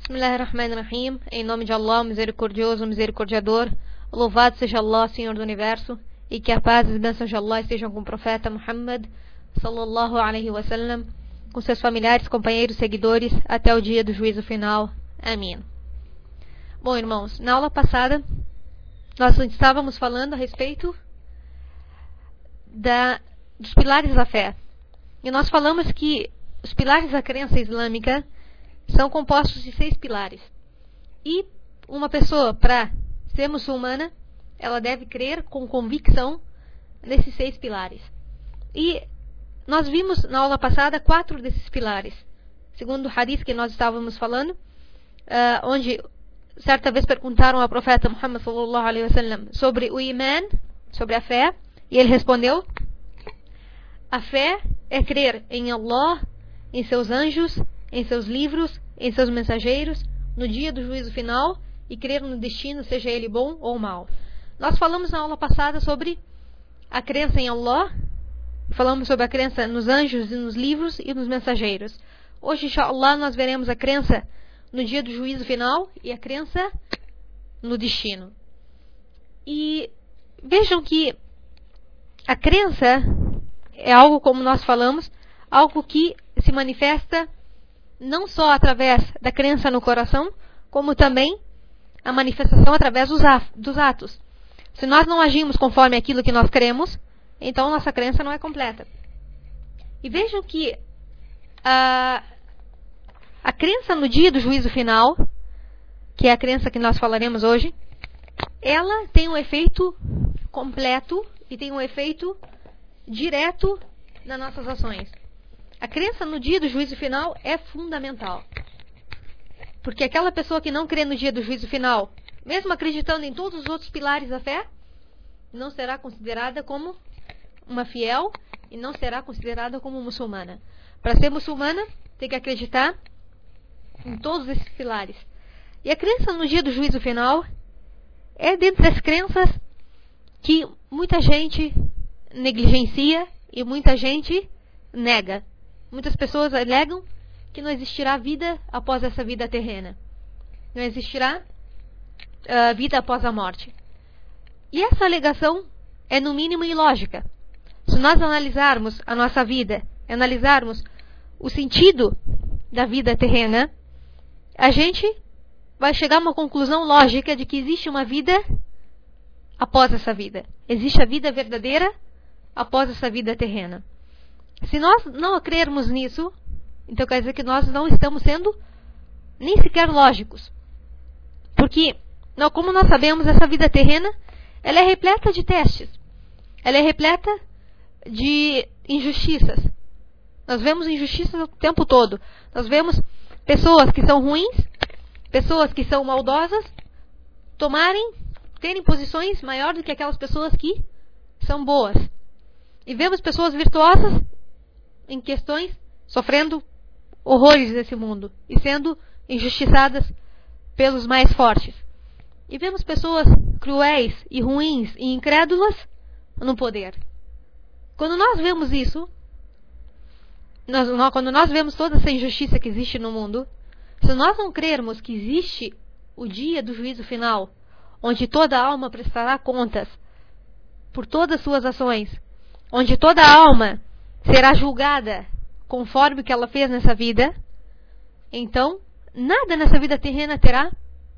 Bismillahirrahmanirrahim. Em nome de Allah, misericordioso, misericordiador. Louvado seja Allah, Senhor do Universo, e que a paz e as bênçãos de Allah estejam com o profeta Muhammad sallallahu alaihi wasallam, com seus familiares, companheiros, seguidores, até o dia do juízo final. Amém. Bom, irmãos, na aula passada nós estávamos falando a respeito dos pilares da fé. E nós falamos que os pilares da crença islâmica são compostos de 6 pilares. E uma pessoa, para ser muçulmana, ela deve crer com convicção nesses 6 pilares. E nós vimos na aula passada 4 desses pilares. Segundo o hadith que nós estávamos falando, onde certa vez perguntaram ao profeta Muhammad sallallahu alaihi wasallam sobre o iman, sobre a fé, e ele respondeu: a fé é crer em Allah, em seus anjos, em seus livros, em seus mensageiros, no dia do juízo final, e crer no destino, seja ele bom ou mau. Nós falamos na aula passada sobre a crença em Allah, falamos sobre a crença nos anjos e nos livros e nos mensageiros. Hoje, inshallah, nós veremos a crença no dia do juízo final e a crença no destino. E vejam que a crença é algo, como nós falamos, algo que se manifesta não só através da crença no coração, como também a manifestação através dos atos. Se nós não agimos conforme aquilo que nós cremos, então nossa crença não é completa. E vejam que a crença no dia do juízo final, que é a crença que nós falaremos hoje, ela tem um efeito completo e tem um efeito direto nas nossas ações. A crença no dia do juízo final é fundamental. Porque aquela pessoa que não crê no dia do juízo final, mesmo acreditando em todos os outros pilares da fé, não será considerada como uma fiel e não será considerada como muçulmana. Para ser muçulmana, tem que acreditar em todos esses pilares. E a crença no dia do juízo final é dentre as crenças que muita gente negligencia e muita gente nega. Muitas pessoas alegam que não existirá vida após essa vida terrena. Não existirá vida após a morte. E essa alegação é no mínimo ilógica. Se nós analisarmos a nossa vida, analisarmos o sentido da vida terrena, a gente vai chegar a uma conclusão lógica de que existe uma vida após essa vida. Existe a vida verdadeira após essa vida terrena. Se nós não crermos nisso, então quer dizer que nós não estamos sendo nem sequer lógicos. Porque, como nós sabemos, essa vida terrena, ela é repleta de testes. Ela é repleta de injustiças. Nós vemos injustiças o tempo todo. Nós vemos pessoas que são ruins, pessoas que são maldosas, terem posições maior do que aquelas pessoas que são boas. E vemos pessoas virtuosas em questões sofrendo horrores desse mundo e sendo injustiçadas pelos mais fortes. E vemos pessoas cruéis e ruins e incrédulas no poder. Quando nós vemos isso, quando nós vemos toda essa injustiça que existe no mundo, se nós não crermos que existe o dia do juízo final, onde toda alma prestará contas por todas as suas ações, onde toda alma será julgada conforme o que ela fez nessa vida, então nada nessa vida terrena terá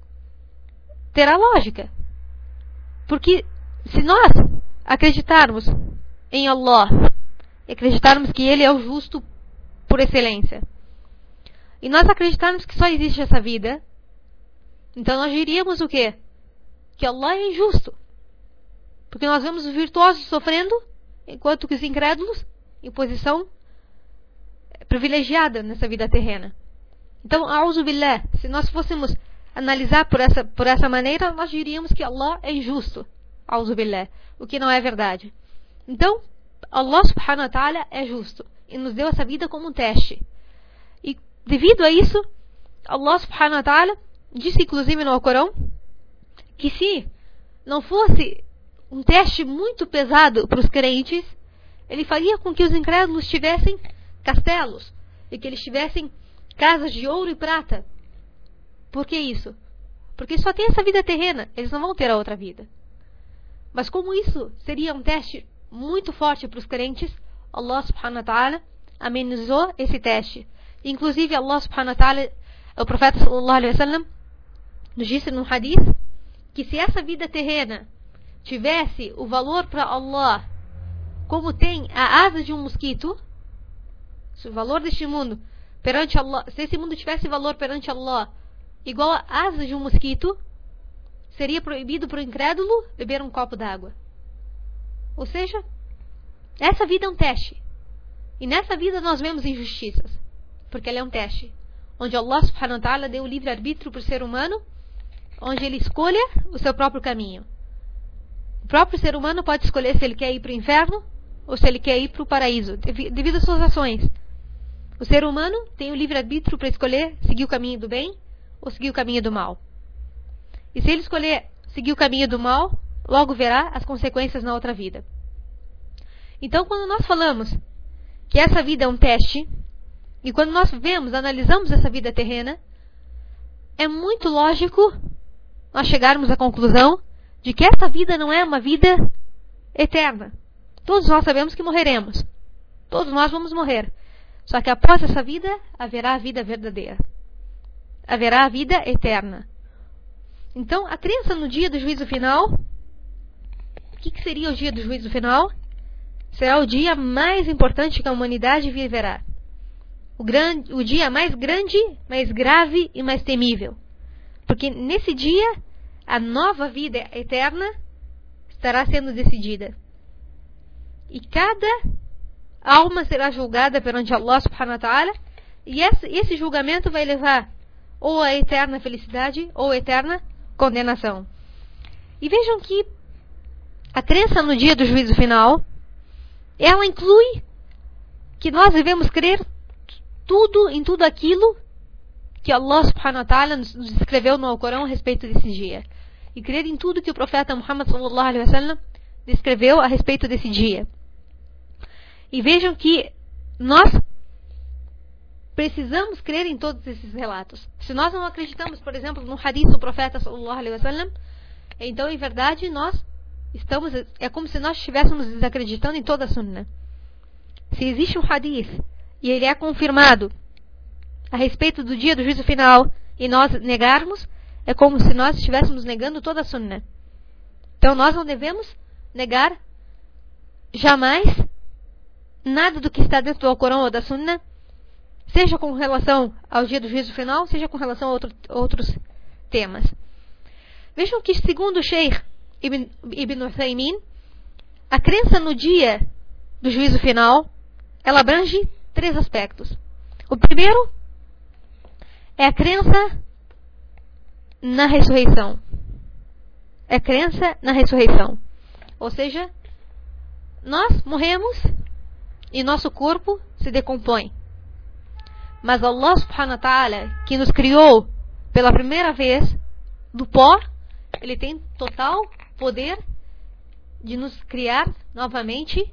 lógica. Porque se nós acreditarmos em Allah, acreditarmos que Ele é o justo por excelência, e nós acreditarmos que só existe essa vida, então nós diríamos o quê? Que Allah é injusto. Porque nós vemos os virtuosos sofrendo, enquanto que os incrédulos em posição privilegiada nessa vida terrena. Então, a'udhu billah, se nós fôssemos analisar por essa maneira, nós diríamos que Allah é injusto, a'udhu billah, o que não é verdade. Então, Allah subhanahu wa ta'ala é justo e nos deu essa vida como um teste. E devido a isso, Allah subhanahu wa ta'ala disse inclusive no Alcorão que se não fosse um teste muito pesado para os crentes, Ele faria com que os incrédulos tivessem castelos e que eles tivessem casas de ouro e prata. Por que isso? Porque só tem essa vida terrena, eles não vão ter a outra vida. Mas como isso seria um teste muito forte para os crentes, Allah subhanahu wa ta'ala amenizou esse teste. Inclusive Allah subhanahu wa ta'ala, o profeta sallallahu alaihi wasallam, nos disse num hadith que se essa vida terrena tivesse o valor para Allah como tem a asa de um mosquito, se o valor deste mundo perante Allah, se esse mundo tivesse valor perante Allah igual a asa de um mosquito, seria proibido para o incrédulo beber um copo d'água. Ou seja, essa vida é um teste. E nessa vida nós vemos injustiças, porque ela é um teste, onde Allah subhanahu wa ta'ala deu o livre-arbítrio para o ser humano, onde ele escolha o seu próprio caminho. O próprio ser humano pode escolher se ele quer ir para o inferno ou se ele quer ir para o paraíso, devido às suas ações. O ser humano tem o livre-arbítrio para escolher seguir o caminho do bem ou seguir o caminho do mal. E se ele escolher seguir o caminho do mal, logo verá as consequências na outra vida. Então, quando nós falamos que essa vida é um teste, e quando nós analisamos essa vida terrena, é muito lógico nós chegarmos à conclusão de que essa vida não é uma vida eterna. Todos nós sabemos que morreremos. Todos nós vamos morrer. Só que após essa vida, haverá a vida verdadeira. Haverá a vida eterna. Então, a crença no dia do juízo final, o que seria o dia do juízo final? Será o dia mais importante que a humanidade viverá. O dia mais grande, mais grave e mais temível. Porque nesse dia, a nova vida eterna estará sendo decidida. E cada alma será julgada perante Allah subhanahu wa ta'ala, e esse julgamento vai levar ou a eterna felicidade ou a eterna condenação. E vejam que a crença no dia do juízo final, ela inclui que nós devemos crer em tudo aquilo que Allah subhanahu wa ta'ala nos escreveu no Alcorão a respeito desse dia. E crer em tudo que o profeta Muhammad sallallahu alaihi wasallam descreveu a respeito desse dia. E vejam que nós precisamos crer em todos esses relatos. Se nós não acreditamos, por exemplo, no hadith do profeta sallallahu alaihi wasallam, então em verdade é como se nós estivéssemos desacreditando em toda a sunnah. Se existe um hadith e ele é confirmado a respeito do dia do juízo final e nós negarmos, é como se nós estivéssemos negando toda a sunnah. Então nós não devemos negar jamais nada do que está dentro do Alcorão ou da sunnah, seja com relação ao dia do juízo final, seja com relação a outros temas. Vejam que, segundo o Sheikh Ibn Uthaymin, a crença no dia do juízo final, ela abrange 3 aspectos. O primeiro é a crença na ressurreição. É a crença na ressurreição. Ou seja, nós morremos e nosso corpo se decompõe. Mas Allah subhanahu wa ta'ala, que nos criou pela primeira vez do pó, Ele tem total poder de nos criar novamente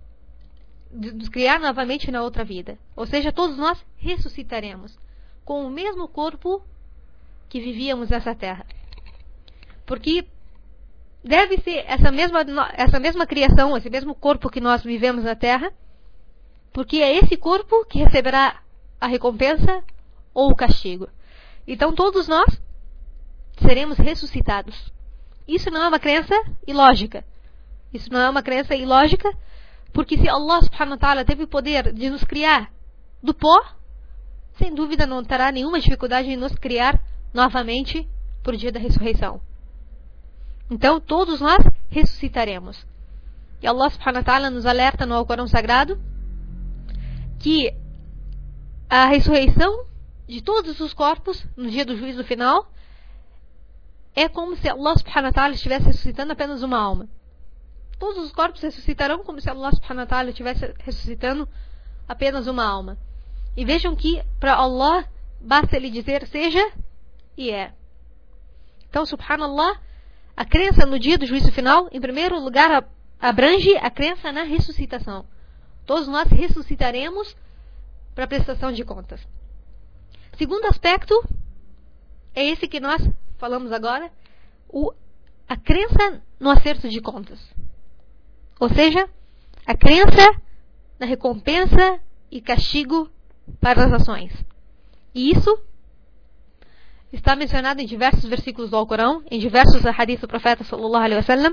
na outra vida. Ou seja, todos nós ressuscitaremos com o mesmo corpo que vivíamos nessa terra. Porque deve ser essa mesma criação, esse mesmo corpo que nós vivemos na terra, porque é esse corpo que receberá a recompensa ou o castigo. Então todos nós seremos ressuscitados. Isso não é uma crença ilógica. Isso não é uma crença ilógica, porque se Allah subhanahu wa ta'ala teve o poder de nos criar do pó, sem dúvida não terá nenhuma dificuldade em nos criar novamente por dia da ressurreição. Então todos nós ressuscitaremos. E Allah subhanahu wa ta'ala nos alerta no Alcorão Sagrado que a ressurreição de todos os corpos no dia do juízo final é como se Allah subhanahu wa ta'ala estivesse ressuscitando apenas uma alma. Todos os corpos ressuscitarão como se Allah subhanahu wa ta'ala estivesse ressuscitando apenas uma alma. E vejam que para Allah basta Ele dizer seja e é. Então, subhanallah, a crença no dia do juízo final, em primeiro lugar, abrange a crença na ressuscitação. Todos nós ressuscitaremos para a prestação de contas. Segundo aspecto é esse que nós falamos agora, a crença no acerto de contas. Ou seja, a crença na recompensa e castigo para as ações. E isso está mencionado em diversos versículos do Alcorão, em diversos hadiths do profeta sallallahu alaihi wasallam.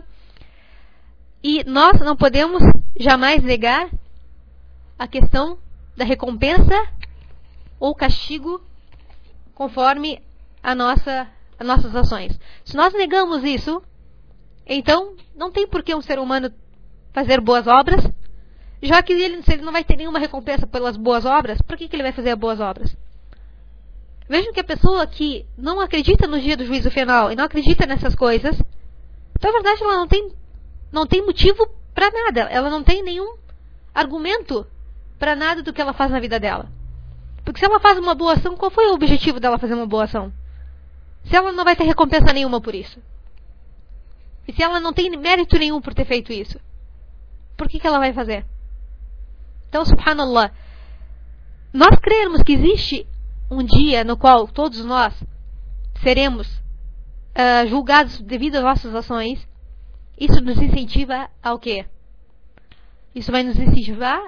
E nós não podemos jamais negar a questão da recompensa ou castigo conforme as nossas ações. Se nós negamos isso, então não tem por que um ser humano fazer boas obras, já que se ele não vai ter nenhuma recompensa pelas boas obras, por que ele vai fazer boas obras? Vejam que a pessoa que não acredita no dia do juízo final e não acredita nessas coisas, na verdade ela não tem motivo para nada. Ela não tem nenhum argumento para nada do que ela faz na vida dela. Porque se ela faz uma boa ação, qual foi o objetivo dela fazer uma boa ação? Se ela não vai ter recompensa nenhuma por isso. E se ela não tem mérito nenhum por ter feito isso, por que ela vai fazer? Então, subhanallah, nós crermos que existe um dia no qual todos nós seremos julgados devido às nossas ações, isso nos incentiva ao quê? Isso vai nos incentivar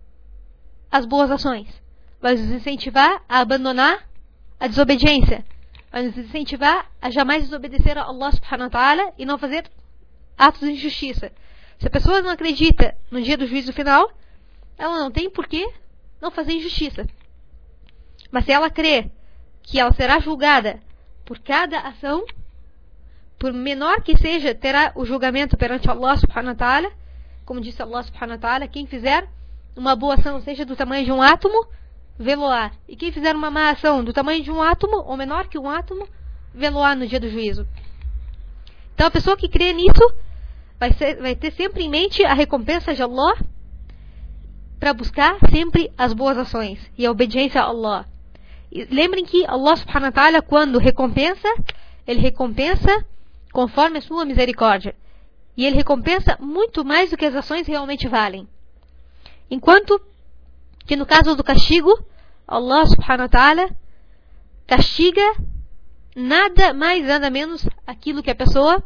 às boas ações. Vai nos incentivar a abandonar a desobediência. Vai nos incentivar a jamais desobedecer a Allah subhanahu wa ta'ala e não fazer atos de injustiça. Se a pessoa não acredita no dia do juízo final, ela não tem por que não fazer injustiça. Mas se ela crê que ela será julgada por cada ação, por menor que seja, terá o julgamento perante Allah subhanahu wa ta'ala, como disse Allah subhanahu wa ta'ala, quem fizer uma boa ação, seja do tamanho de um átomo, vê-lo-á. E quem fizer uma má ação do tamanho de um átomo, ou menor que um átomo, vê-lo-á no dia do juízo. Então a pessoa que crê nisso, vai ter sempre em mente a recompensa de Allah, para buscar sempre as boas ações e a obediência a Allah. E lembrem que Allah subhanahu wa ta'ala, quando recompensa, Ele recompensa conforme a sua misericórdia. E Ele recompensa muito mais do que as ações realmente valem. Enquanto que no caso do castigo, Allah subhanahu wa ta'ala castiga nada mais, nada menos aquilo que a pessoa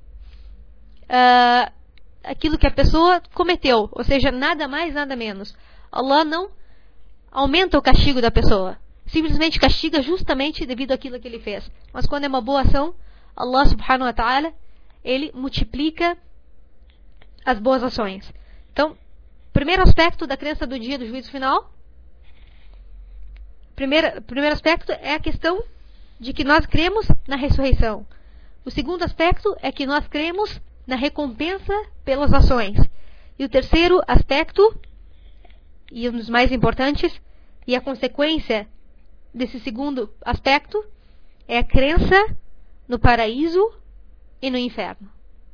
cometeu. Ou seja, nada mais, nada menos. Allah não aumenta o castigo da pessoa. Simplesmente castiga justamente devido àquilo que ele fez. Mas quando é uma boa ação, Allah subhanahu wa ta'ala, Ele multiplica as boas ações. Então, primeiro aspecto da crença do dia do juízo final. Primeiro aspecto é a questão de que nós cremos na ressurreição. O segundo aspecto é que nós cremos na recompensa pelas ações. E o terceiro aspecto, e um dos mais importantes, e a consequência desse segundo aspecto, é a crença no paraíso e no inferno.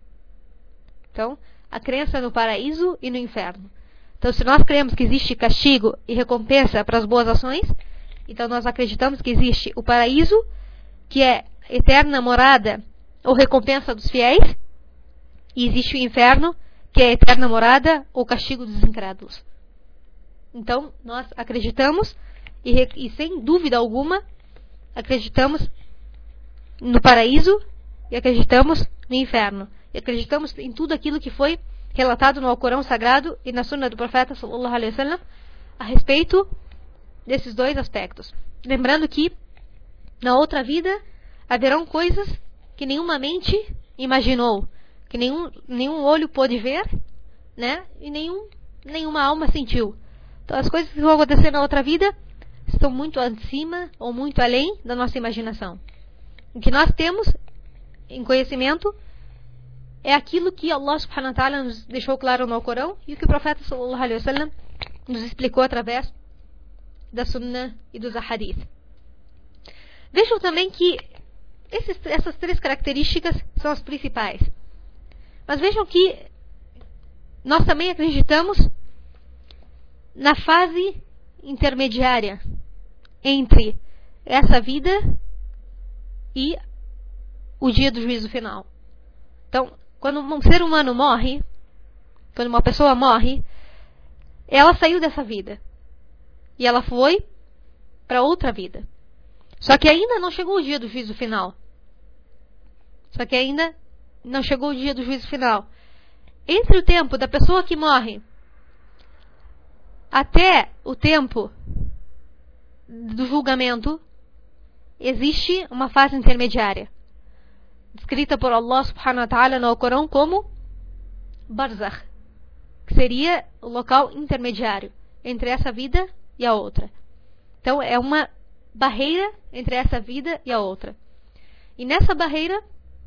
Então, a crença no paraíso e no inferno. Então, se nós cremos que existe castigo e recompensa para as boas ações, então nós acreditamos que existe o paraíso, que é eterna morada ou recompensa dos fiéis, e existe o inferno, que é eterna morada ou castigo dos incrédulos. Então, nós acreditamos, e sem dúvida alguma, acreditamos no paraíso e acreditamos no inferno. E acreditamos em tudo aquilo que foi relatado no Alcorão Sagrado e na Sunna do Profeta sallallahu alaihi wasallam a respeito desses dois aspectos. Lembrando que na outra vida haverão coisas que nenhuma mente imaginou, que nenhum olho pôde ver, né? E nenhuma alma sentiu. Então as coisas que vão acontecer na outra vida estão muito acima ou muito além da nossa imaginação. O que nós temos em conhecimento é aquilo que Allah subhanahu wa ta'ala nos deixou claro no Alcorão e o que o Profeta sallallahu alaihi wasallam nos explicou através da Sunnah e dos Ahadith. Vejam também que essas três características são as principais. Mas vejam que nós também acreditamos na fase intermediária entre essa vida e o dia do juízo final. Então, quando um ser humano morre, quando uma pessoa morre, ela saiu dessa vida e ela foi para outra vida. Só que ainda não chegou o dia do juízo final. Entre o tempo da pessoa que morre até o tempo do julgamento, existe uma fase intermediária, descrita por Allah subhanahu wa ta'ala no Corão como Barzakh, que seria o local intermediário entre essa vida e a outra. Então é uma barreira entre essa vida e a outra. E nessa barreira,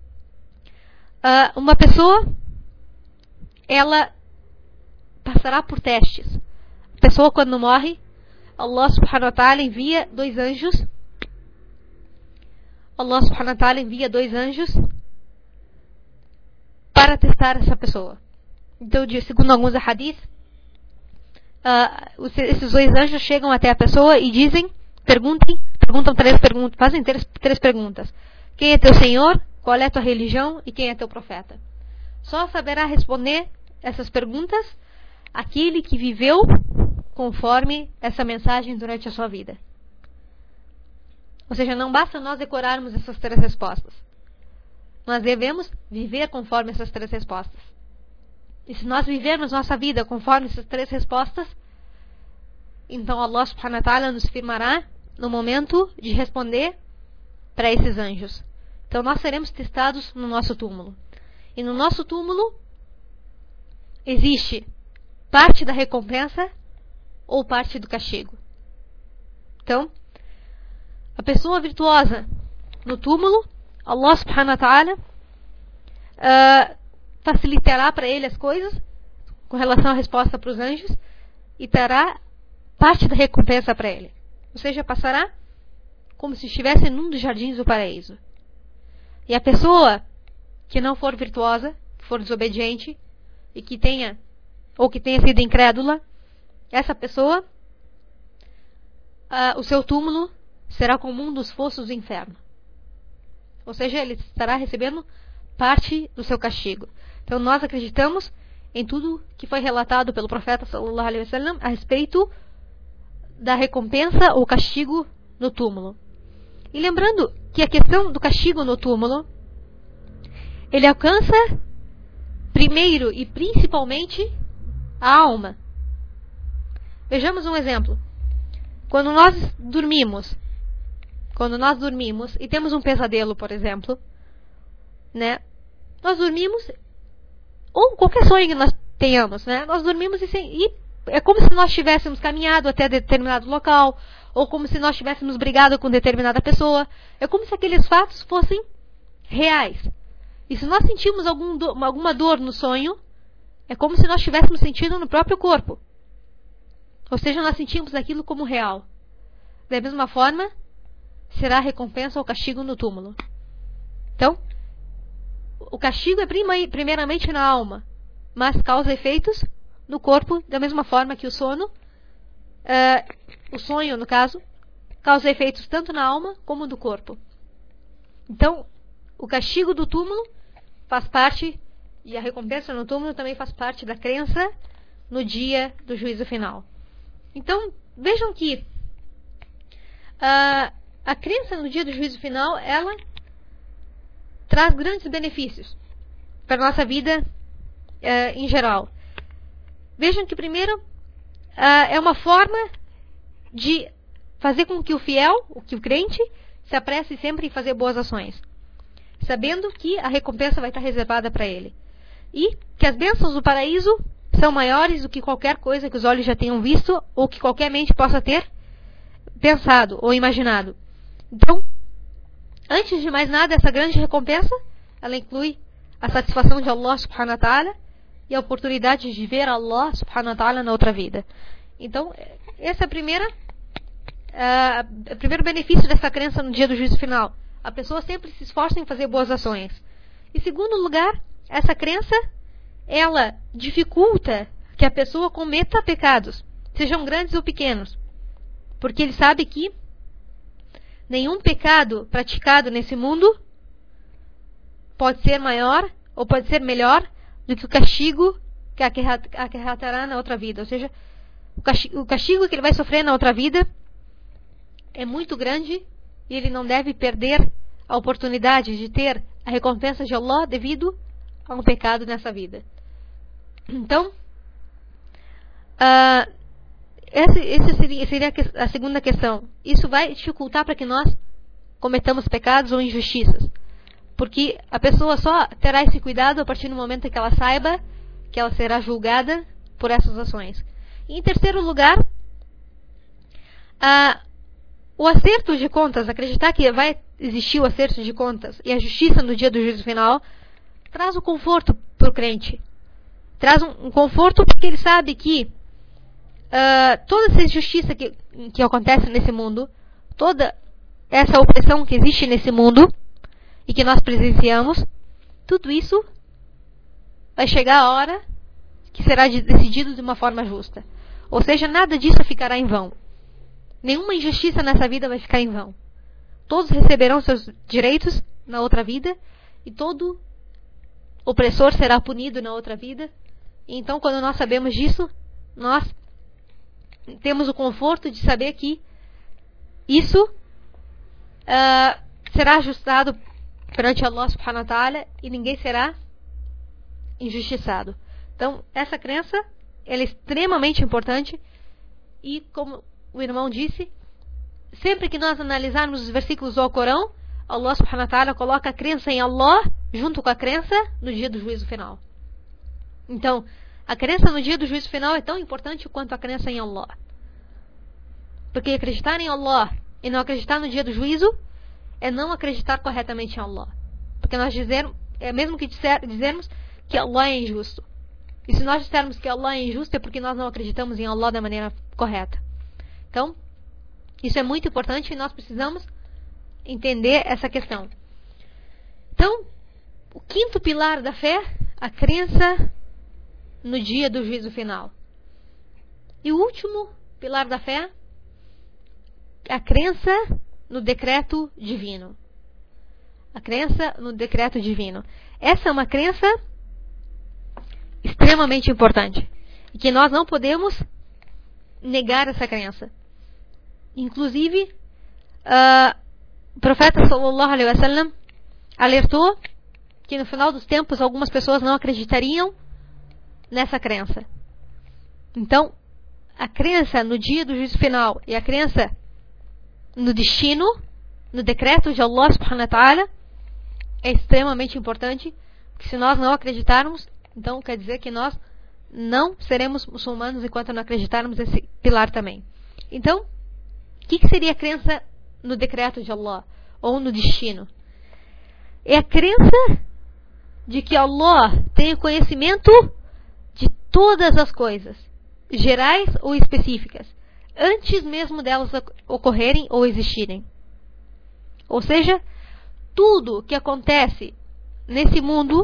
uma pessoa, ela passará por testes. A pessoa, quando morre, Allah subhanahu wa ta'ala envia dois anjos. Para testar essa pessoa. Então, segundo alguns hadiths, esses dois anjos chegam até a pessoa e fazem três perguntas. Quem é teu Senhor? Qual é a tua religião? E quem é teu profeta? Só saberá responder essas perguntas aquele que viveu conforme essa mensagem durante a sua vida. Ou seja, não basta nós decorarmos essas três respostas. Nós devemos viver conforme essas três respostas. E se nós vivermos nossa vida conforme essas três respostas, então Allah subhanahu wa ta'ala nos firmará no momento de responder para esses anjos. Então nós seremos testados no nosso túmulo. E no nosso túmulo existe parte da recompensa ou parte do castigo. Então, a pessoa virtuosa no túmulo, Allah subhanahu wa ta'ala facilitará para ele as coisas com relação à resposta para os anjos e dará parte da recompensa para ele. Ou seja, passará como se estivesse num dos jardins do paraíso. E a pessoa que não for virtuosa, que for desobediente e que tenha sido incrédula, essa pessoa, o seu túmulo será como um dos fossos do inferno. Ou seja, ele estará recebendo parte do seu castigo. Então nós acreditamos em tudo que foi relatado pelo profeta sallallahu alaihi wasallam a respeito da recompensa ou castigo no túmulo. E lembrando que a questão do castigo no túmulo, ele alcança primeiro e principalmente a alma. Vejamos um exemplo. Quando nós dormimos e temos um pesadelo, por exemplo, né? Nós dormimos, ou qualquer sonho que nós tenhamos, né? Nós dormimos e é como se nós tivéssemos caminhado até determinado local, ou como se nós tivéssemos brigado com determinada pessoa. É como se aqueles fatos fossem reais. E se nós sentimos alguma dor no sonho, é como se nós estivéssemos sentindo no próprio corpo. Ou seja, nós sentimos aquilo como real. Da mesma forma, será a recompensa ou castigo no túmulo. Então, o castigo é primeiramente na alma, mas causa efeitos no corpo, da mesma forma que o sonho, no caso, causa efeitos tanto na alma como no corpo. Então, o castigo do túmulo faz parte, e a recompensa no túmulo também faz parte da crença no dia do juízo final. Então, vejam que a crença no dia do juízo final, ela traz grandes benefícios para a nossa vida em geral. Vejam que primeiro é uma forma de fazer com que o fiel, que o crente, se apresse sempre em fazer boas ações, sabendo que a recompensa vai estar reservada para ele. E que as bênçãos do paraíso são maiores do que qualquer coisa que os olhos já tenham visto ou que qualquer mente possa ter pensado ou imaginado. Então, antes de mais nada, essa grande recompensa, ela inclui a satisfação de Allah subhanahu wa ta'ala e a oportunidade de ver Allah subhanahu wa ta'ala na outra vida. Então, esse é o primeiro benefício dessa crença no dia do juízo final. A pessoa sempre se esforça em fazer boas ações. Em segundo lugar, essa crença, ela dificulta que a pessoa cometa pecados, sejam grandes ou pequenos. Porque ele sabe que nenhum pecado praticado nesse mundo pode ser maior ou pode ser melhor do que o castigo que acarretará na outra vida. Ou seja, o castigo que ele vai sofrer na outra vida é muito grande e ele não deve perder a oportunidade de ter a recompensa de Allah devido a um pecado nessa vida. Então, essa seria a segunda questão. Isso vai dificultar para que nós cometamos pecados ou injustiças. Porque a pessoa só terá esse cuidado a partir do momento em que ela saiba que ela será julgada por essas ações. E, em terceiro lugar, o acerto de contas, acreditar que vai existir o acerto de contas e a justiça no dia do juízo final, traz um conforto para o crente. Traz um conforto porque ele sabe que toda essa injustiça que acontece nesse mundo, toda essa opressão que existe nesse mundo e que nós presenciamos, tudo isso vai chegar a hora que será decidido de uma forma justa. Ou seja, nada disso ficará em vão. Nenhuma injustiça nessa vida vai ficar em vão. Todos receberão seus direitos na outra vida e todo opressor será punido na outra vida. E então, quando nós sabemos disso, nós temos o conforto de saber que isso será ajustado perante Allah subhanahu wa ta'ala e ninguém será injustiçado. Então, essa crença ela é extremamente importante e, como o irmão disse, sempre que nós analisarmos os versículos do Alcorão, Allah subhanahu wa ta'ala coloca a crença em Allah junto com a crença no dia do juízo final. Então, a crença no dia do juízo final é tão importante quanto a crença em Allah. Porque acreditar em Allah e não acreditar no dia do juízo é não acreditar corretamente em Allah. Porque nós mesmo que dizermos que Allah é injusto. E se nós dissermos que Allah é injusto é porque nós não acreditamos em Allah da maneira correta. Então, isso é muito importante e nós precisamos entender essa questão. Então, o quinto pilar da fé, a crença no dia do juízo final. E o último pilar da fé, a crença no decreto divino. A crença no decreto divino. Essa é uma crença extremamente importante. E que nós não podemos negar essa crença. Inclusive, o profeta sallallahu alaihi wasallam alertou que no final dos tempos algumas pessoas não acreditariam nessa crença. Então, a crença no dia do juízo final e a crença no destino, no decreto de Allah subhanahu wa ta'ala, é extremamente importante, porque se nós não acreditarmos, então quer dizer que nós não seremos muçulmanos enquanto não acreditarmos nesse pilar também. Então, o que seria a crença no decreto de Allah, ou no destino? É a crença de que Allah tem o conhecimento de todas as coisas, gerais ou específicas, antes mesmo delas ocorrerem ou existirem. Ou seja, tudo que acontece nesse mundo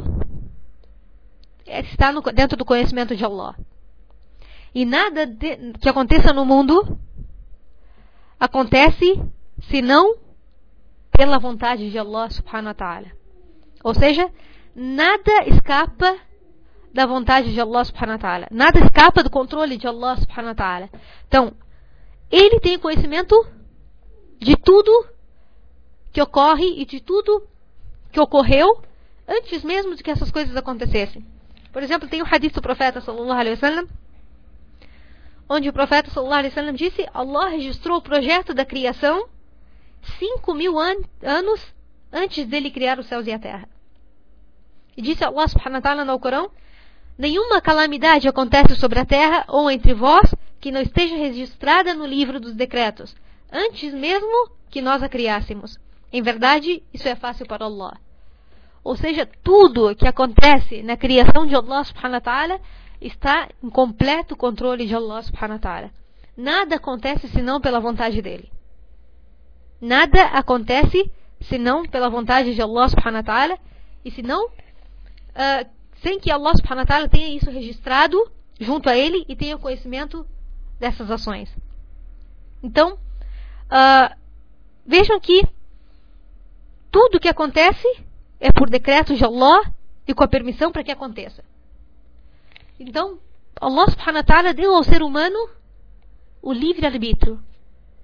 está dentro do conhecimento de Allah. E nada que aconteça no mundo acontece senão pela vontade de Allah subhanahu wa ta'ala. Ou seja, nada escapa da vontade de Allah subhanahu wa ta'ala. Nada escapa do controle de Allah subhanahu wa ta'ala. Então, Ele tem conhecimento de tudo que ocorre e de tudo que ocorreu antes mesmo de que essas coisas acontecessem. Por exemplo, tem o hadith do profeta sallallahu alaihi wasallam, onde o profeta sallallahu alaihi wasallam disse: Allah registrou o projeto da criação 5.000 anos antes dele criar os céus e a terra. E disse Allah subhanahu wa ta'ala no Alcorão: nenhuma calamidade acontece sobre a terra ou entre vós que não esteja registrada no livro dos decretos, antes mesmo que nós a criássemos. Em verdade, isso é fácil para Allah. Ou seja, tudo que acontece na criação de Allah subhanahu wa ta'ala está em completo controle de Allah subhanahu wa ta'ala. Nada acontece senão pela vontade dele. Nada acontece senão pela vontade de Allah subhanahu wa ta'ala, e senão sem que Allah subhanahu wa ta'ala tenha isso registrado junto a ele e tenha conhecimento dessas ações. Então, vejam que tudo que acontece é por decreto de Allah e com a permissão para que aconteça. Então, Allah subhanahu wa ta'ala deu ao ser humano o livre-arbítrio.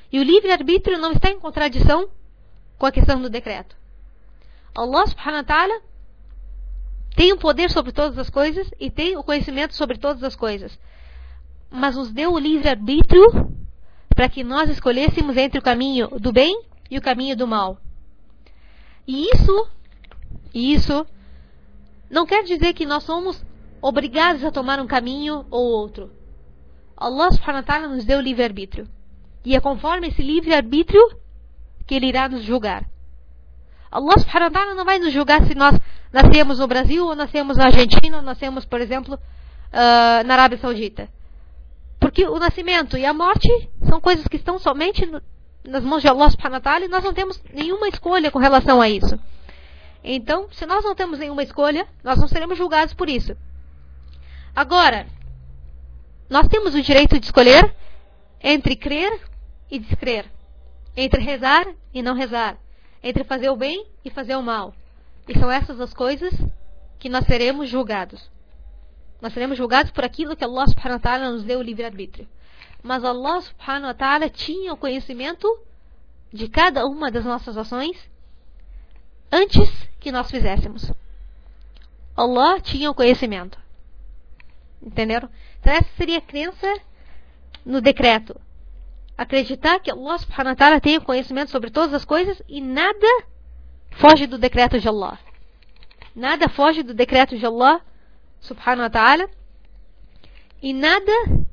E o livre-arbítrio não está em contradição com a questão do decreto. Allah subhanahu wa ta'ala tem o poder sobre todas as coisas e tem o conhecimento sobre todas as coisas. Mas nos deu o livre-arbítrio para que nós escolhêssemos entre o caminho do bem e o caminho do mal. E isso não quer dizer que nós somos obrigados a tomar um caminho ou outro. Allah subhanahu wa ta'ala nos deu o livre-arbítrio. E é conforme esse livre-arbítrio que Ele irá nos julgar. Allah subhanahu wa ta'ala não vai nos julgar se nós nascemos no Brasil, ou nascemos na Argentina, ou nascemos, por exemplo, na Arábia Saudita. Porque o nascimento e a morte são coisas que estão somente nas mãos de Allah subhanahu wa ta'ala, e nós não temos nenhuma escolha com relação a isso. Então, se nós não temos nenhuma escolha, nós não seremos julgados por isso. Agora, nós temos o direito de escolher entre crer e descrer, entre rezar e não rezar, entre fazer o bem e fazer o mal. E são essas as coisas que nós seremos julgados. Nós seremos julgados por aquilo que Allah subhanahu wa ta'ala nos deu o livre-arbítrio. Mas Allah subhanahu wa ta'ala tinha o conhecimento de cada uma das nossas ações antes que nós fizéssemos. Allah tinha o conhecimento. Entenderam? Então essa seria a crença no decreto. Acreditar que Allah subhanahu wa ta'ala tem o conhecimento sobre todas as coisas e nada foge do decreto de Allah. Nada foge do decreto de Allah subhanahu wa ta'ala. E nada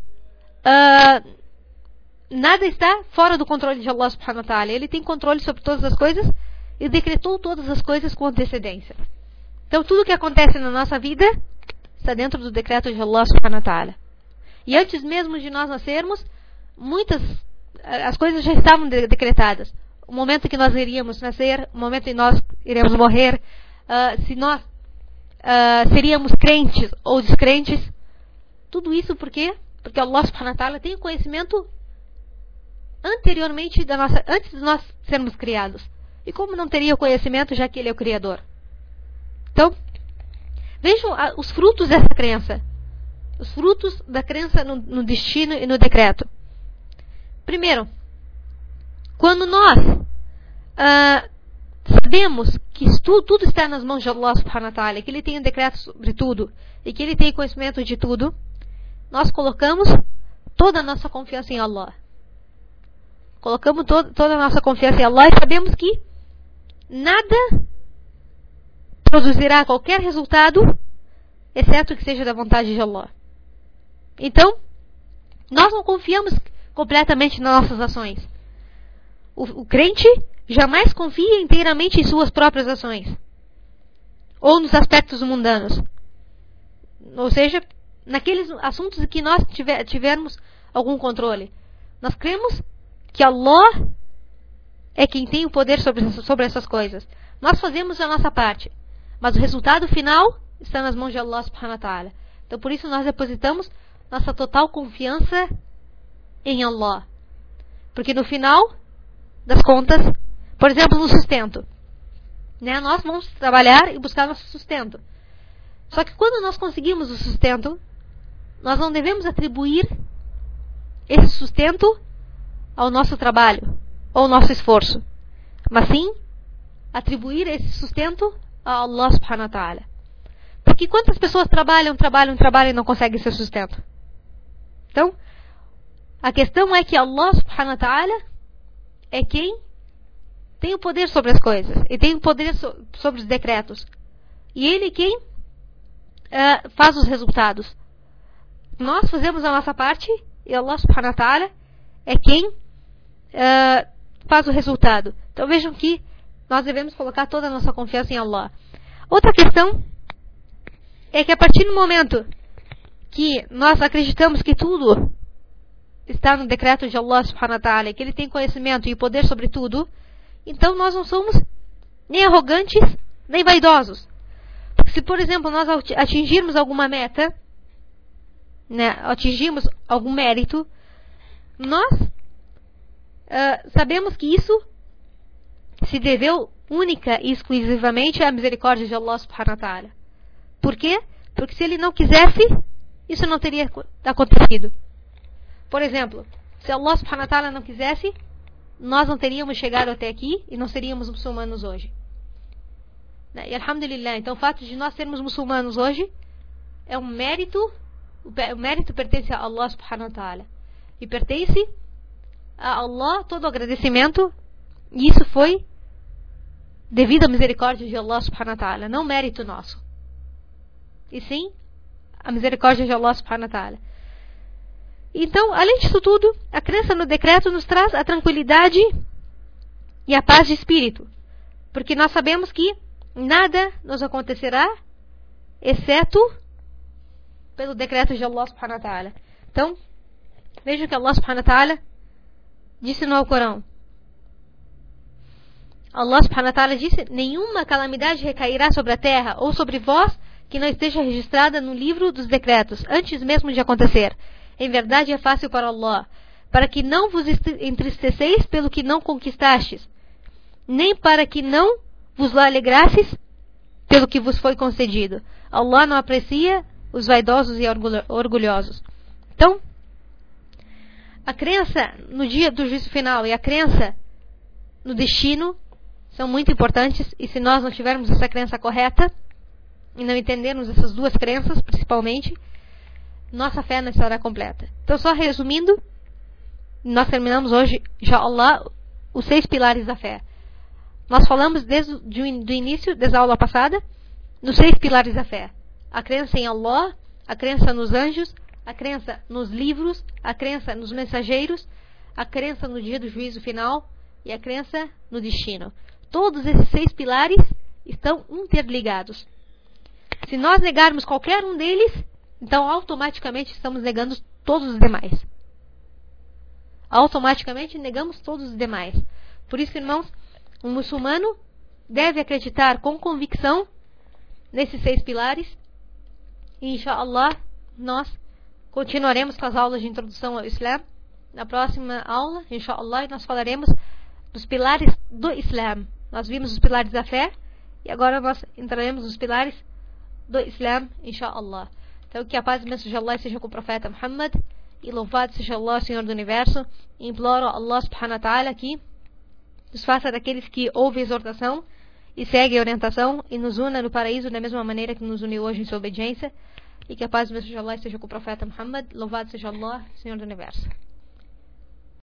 está fora do controle de Allah subhanahu wa ta'ala. Ele tem controle sobre todas as coisas e decretou todas as coisas com antecedência. Então tudo que acontece na nossa vida está dentro do decreto de Allah subhanahu wa ta'ala. E antes mesmo de nós nascermos, as coisas já estavam decretadas. O momento em que nós iríamos nascer, o momento em que nós iremos morrer, se nós seríamos crentes ou descrentes. Tudo isso por quê? Porque Allah subhanahu wa ta'ala tem o conhecimento anteriormente antes de nós sermos criados. E como não teria o conhecimento, já que Ele é o Criador? Então, vejam os frutos dessa crença. Os frutos da crença no destino e no decreto. Primeiro, quando nós sabemos que tudo está nas mãos de Allah subhanahu wa ta'ala, que Ele tem um decreto sobre tudo e que Ele tem conhecimento de tudo, nós colocamos toda a nossa confiança em Allah. Colocamos toda a nossa confiança em Allah e sabemos que nada produzirá qualquer resultado, exceto que seja da vontade de Allah. Então, nós não confiamos completamente nas nossas ações. O crente jamais confia inteiramente em suas próprias ações. Ou nos aspectos mundanos. Ou seja, naqueles assuntos em que nós tivermos algum controle. Nós cremos que Allah é quem tem o poder sobre essas coisas. Nós fazemos a nossa parte. Mas o resultado final está nas mãos de Allah subhanahu wa ta'ala. Então por isso nós depositamos nossa total confiança em Allah. Porque no final das contas, por exemplo, no sustento, nós vamos trabalhar e buscar nosso sustento. Só que quando nós conseguimos o sustento, nós não devemos atribuir esse sustento ao nosso trabalho ou ao nosso esforço, mas sim atribuir esse sustento a Allah subhanahu wa ta'ala. Porque quantas pessoas trabalham e não conseguem seu sustento? Então, a questão é que Allah subhanahu wa ta'ala é quem tem o poder sobre as coisas. E tem o poder sobre os decretos. E Ele é quem faz os resultados. Nós fazemos a nossa parte e Allah subhanahu wa ta'ala é quem faz o resultado. Então vejam que nós devemos colocar toda a nossa confiança em Allah. Outra questão é que a partir do momento que nós acreditamos que tudo está no decreto de Allah subhanahu wa ta'ala, que Ele tem conhecimento e poder sobre tudo, então nós não somos nem arrogantes, nem vaidosos. Se, por exemplo, nós atingirmos alguma meta, atingirmos algum mérito, nós sabemos que isso se deveu única e exclusivamente à misericórdia de Allah subhanahu wa ta'ala. Por quê? Porque se Ele não quisesse, isso não teria acontecido. Por exemplo, se Allah subhanahu wa ta'ala não quisesse nós não teríamos chegado até aqui e não seríamos muçulmanos hoje. E alhamdulillah, então o fato de nós sermos muçulmanos hoje é um mérito, o mérito pertence a Allah subhanahu wa ta'ala. E pertence a Allah todo o agradecimento, e isso foi devido à misericórdia de Allah subhanahu wa ta'ala, não mérito nosso. E sim, a misericórdia de Allah subhanahu wa ta'ala. Então, além disso tudo, a crença no decreto nos traz a tranquilidade e a paz de espírito. Porque nós sabemos que nada nos acontecerá, exceto pelo decreto de Allah subhanahu wa ta'ala. Então, veja que Allah subhanahu wa ta'ala disse no Alcorão. Allah subhanahu wa ta'ala disse: nenhuma calamidade recairá sobre a terra ou sobre vós que não esteja registrada no livro dos decretos, antes mesmo de acontecer. Em verdade é fácil para Allah, para que não vos entristeceis pelo que não conquistastes, nem para que não vos alegrasses pelo que vos foi concedido. Allah não aprecia os vaidosos e orgulhosos. Então, a crença no dia do juízo final e a crença no destino são muito importantes, e se nós não tivermos essa crença correta e não entendermos essas duas crenças, principalmente, nossa fé não estará completa. Então, só resumindo, nós terminamos hoje, inshallah, os 6 pilares da fé. Nós falamos desde o início, desde a aula passada, nos 6 pilares da fé. A crença em Allah, a crença nos anjos, a crença nos livros, a crença nos mensageiros, a crença no dia do juízo final e a crença no destino. Todos esses 6 pilares estão interligados. Se nós negarmos qualquer um deles, então automaticamente estamos negando todos os demais. Automaticamente negamos todos os demais. Por isso, irmãos, um muçulmano deve acreditar com convicção nesses 6 pilares. E, inshallah, nós continuaremos com as aulas de introdução ao Islã. Na próxima aula, inshallah, nós falaremos dos pilares do Islã. Nós vimos os pilares da fé e agora nós entraremos nos pilares do Islã, inshallah. Então, que a paz e a bênção de Allah seja com o profeta Muhammad, e louvado seja Allah, Senhor do Universo. E imploro a Allah subhanahu wa ta'ala que nos faça daqueles que ouvem a exortação e seguem a orientação e nos una no paraíso da mesma maneira que nos uniu hoje em sua obediência. E que a paz e a bênção de Allah seja com o profeta Muhammad, louvado seja Allah, Senhor do Universo.